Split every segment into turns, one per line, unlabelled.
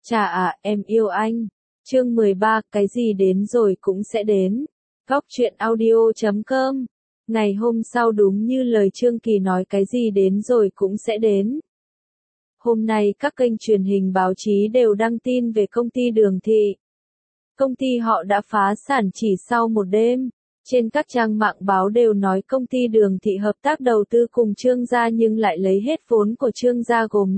Chà em yêu anh. Chương 13, cái gì đến rồi cũng sẽ đến. Góc truyện audio.com. Ngày hôm sau đúng như lời Trương Kỳ nói, cái gì đến rồi cũng sẽ đến. Hôm nay các kênh truyền hình báo chí đều đăng tin về công ty Đường Thị. Công ty họ đã phá sản chỉ sau một đêm. Trên các trang mạng báo đều nói công ty Đường Thị hợp tác đầu tư cùng Trương gia nhưng lại lấy hết vốn của Trương gia gồm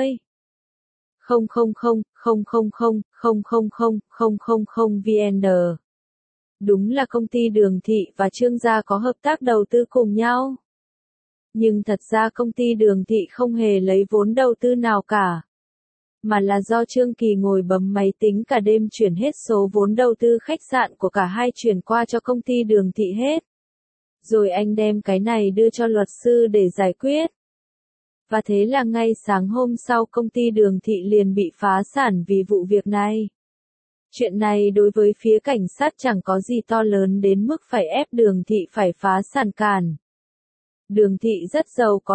50,000,000,000 VN. Đúng là công ty Đường Thị và Trương gia có hợp tác đầu tư cùng nhau. Nhưng thật ra công ty Đường Thị không hề lấy vốn đầu tư nào cả. Mà là do Trương Kỳ ngồi bấm máy tính cả đêm chuyển hết số vốn đầu tư khách sạn của cả hai chuyển qua cho công ty Đường Thị hết. Rồi anh đem cái này đưa cho luật sư để giải quyết. Và thế là ngay sáng hôm sau công ty Đường Thị liền bị phá sản vì vụ việc này. Chuyện này đối với phía cảnh sát chẳng có gì to lớn đến mức phải ép Đường Thị phải phá sản càn. Đường Thị rất giàu có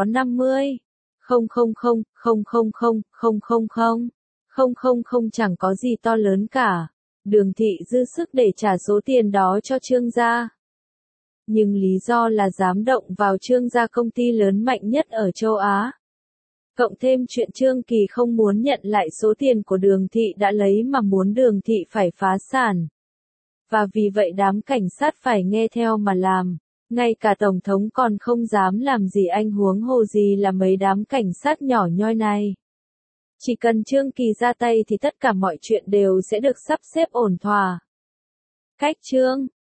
50,000,000,000,000 chẳng có gì to lớn cả. Đường Thị dư sức để trả số tiền đó cho Trương gia. Nhưng lý do là dám động vào Trương gia, công ty lớn mạnh nhất ở châu Á. Cộng thêm chuyện Trương Kỳ không muốn nhận lại số tiền của Đường Thị đã lấy mà muốn Đường Thị phải phá sản. Và vì vậy đám cảnh sát phải nghe theo mà làm. Ngay cả Tổng thống còn không dám làm gì, anh huống hồ gì là mấy đám cảnh sát nhỏ nhoi này. Chỉ cần Trương Kỳ ra tay thì tất cả mọi chuyện đều sẽ được sắp xếp ổn thỏa. Cách chương